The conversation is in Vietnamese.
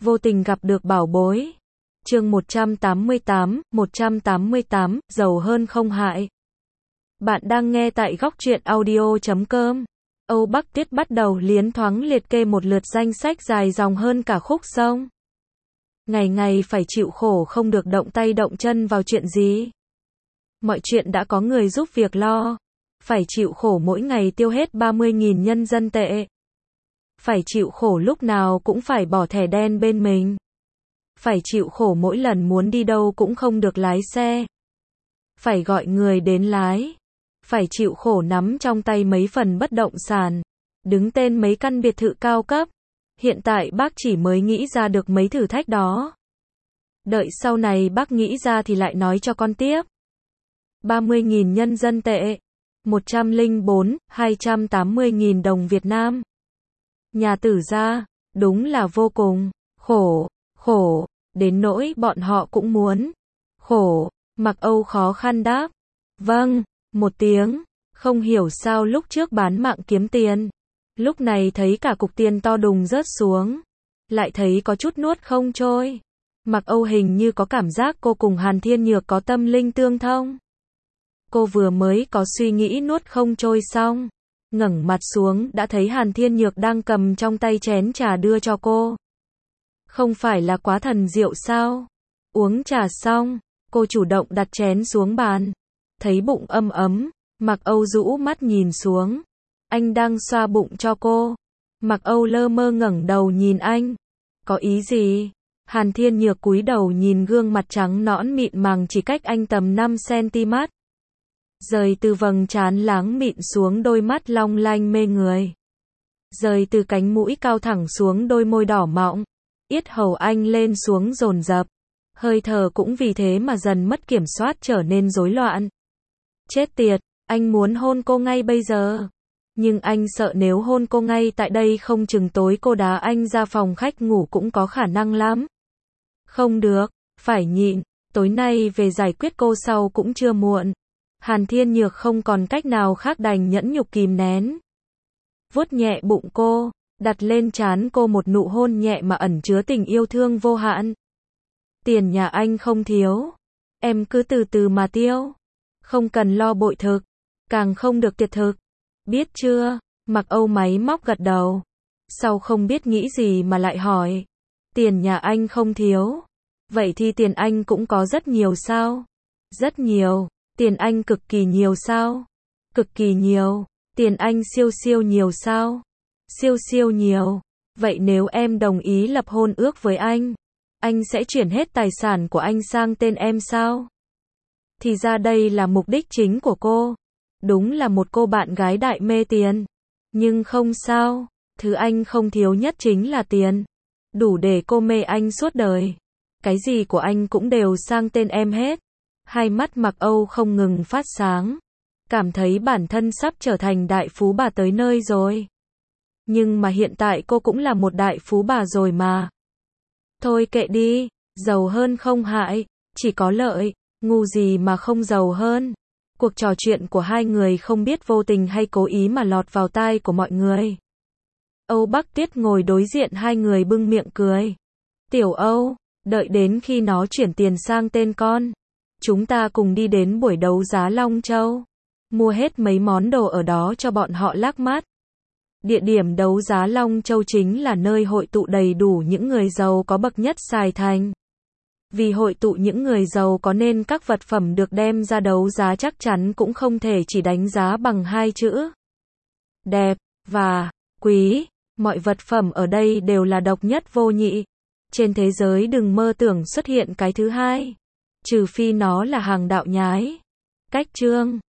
Vô tình gặp được bảo bối. Chương 188, giàu hơn không hại. Bạn đang nghe tại góc truyện audio.com. Âu Bắc Tuyết bắt đầu liến thoáng liệt kê một lượt danh sách dài dòng hơn cả khúc sông. Ngày ngày phải chịu khổ không được động tay động chân vào chuyện gì. Mọi chuyện đã có người giúp việc lo. Phải chịu khổ mỗi ngày tiêu hết 30.000 nhân dân tệ. Phải chịu khổ lúc nào cũng phải bỏ thẻ đen bên mình. Phải chịu khổ mỗi lần muốn đi đâu cũng không được lái xe. Phải gọi người đến lái. Phải chịu khổ nắm trong tay mấy phần bất động sản. Đứng tên mấy căn biệt thự cao cấp. Hiện tại bác chỉ mới nghĩ ra được mấy thử thách đó. Đợi sau này bác nghĩ ra thì lại nói cho con tiếp. 30.000 nhân dân tệ. 280.000 đồng Việt Nam. Nhà tử gia, đúng là vô cùng khổ, đến nỗi bọn họ cũng muốn khổ. Mặc Âu khó khăn đáp, vâng, một tiếng. Không hiểu sao lúc trước bán mạng kiếm tiền, lúc này thấy cả cục tiền to đùng rớt xuống, lại thấy có chút nuốt không trôi. Mặc Âu hình như có cảm giác cô cùng Hàn Thiên Nhược có tâm linh tương thông. Cô vừa mới có suy nghĩ nuốt không trôi xong, ngẩng mặt xuống đã thấy Hàn Thiên Nhược đang cầm trong tay chén trà đưa cho cô. Không phải là quá thần diệu sao? Uống trà xong, cô chủ động đặt chén xuống bàn. Thấy bụng ấm ấm, Mặc Âu rũ mắt nhìn xuống. Anh đang xoa bụng cho cô. Mặc Âu lơ mơ ngẩng đầu nhìn anh. Có ý gì? Hàn Thiên Nhược cúi đầu nhìn gương mặt trắng nõn mịn màng chỉ cách anh tầm 5 cm. Rời từ vầng trán láng mịn xuống đôi mắt long lanh mê người. Rời từ cánh mũi cao thẳng xuống đôi môi đỏ mọng. Yết hầu anh lên xuống dồn dập. Hơi thở cũng vì thế mà dần mất kiểm soát trở nên rối loạn. Chết tiệt, anh muốn hôn cô ngay bây giờ. Nhưng anh sợ nếu hôn cô ngay tại đây không chừng tối cô đá anh ra phòng khách ngủ cũng có khả năng lắm. Không được, phải nhịn, tối nay về giải quyết cô sau cũng chưa muộn. Hàn Thiên Nhược không còn cách nào khác đành nhẫn nhục kìm nén. Vuốt nhẹ bụng cô, đặt lên trán cô một nụ hôn nhẹ mà ẩn chứa tình yêu thương vô hạn. Tiền nhà anh không thiếu, em cứ từ từ mà tiêu. Không cần lo bội thực, càng không được tiệt thực. Biết chưa? Mặc Âu máy móc gật đầu. Sau không biết nghĩ gì mà lại hỏi. Tiền nhà anh không thiếu. Vậy thì tiền anh cũng có rất nhiều sao? Rất nhiều. Tiền anh cực kỳ nhiều sao? Cực kỳ nhiều. Tiền anh siêu siêu nhiều sao? Siêu siêu nhiều. Vậy nếu em đồng ý lập hôn ước với anh sẽ chuyển hết tài sản của anh sang tên em sao? Thì ra đây là mục đích chính của cô. Đúng là một cô bạn gái đại mê tiền. Nhưng không sao, thứ anh không thiếu nhất chính là tiền. Đủ để cô mê anh suốt đời. Cái gì của anh cũng đều sang tên em hết. Hai mắt Mặc Âu không ngừng phát sáng. Cảm thấy bản thân sắp trở thành đại phú bà tới nơi rồi. Nhưng mà hiện tại cô cũng là một đại phú bà rồi mà. Thôi kệ đi, giàu hơn không hại, chỉ có lợi, ngu gì mà không giàu hơn. Cuộc trò chuyện của hai người không biết vô tình hay cố ý mà lọt vào tai của mọi người. Âu Bắc Tuyết ngồi đối diện hai người bưng miệng cười. Tiểu Âu, đợi đến khi nó chuyển tiền sang tên con, chúng ta cùng đi đến buổi đấu giá Long Châu. Mua hết mấy món đồ ở đó cho bọn họ lác mắt. Địa điểm đấu giá Long Châu chính là nơi hội tụ đầy đủ những người giàu có bậc nhất Sài Thành. Vì hội tụ những người giàu có nên các vật phẩm được đem ra đấu giá chắc chắn cũng không thể chỉ đánh giá bằng hai chữ đẹp và quý. Mọi vật phẩm ở đây đều là độc nhất vô nhị. Trên thế giới đừng mơ tưởng xuất hiện cái thứ hai. Trừ phi nó là hàng đạo nhái. Cách chương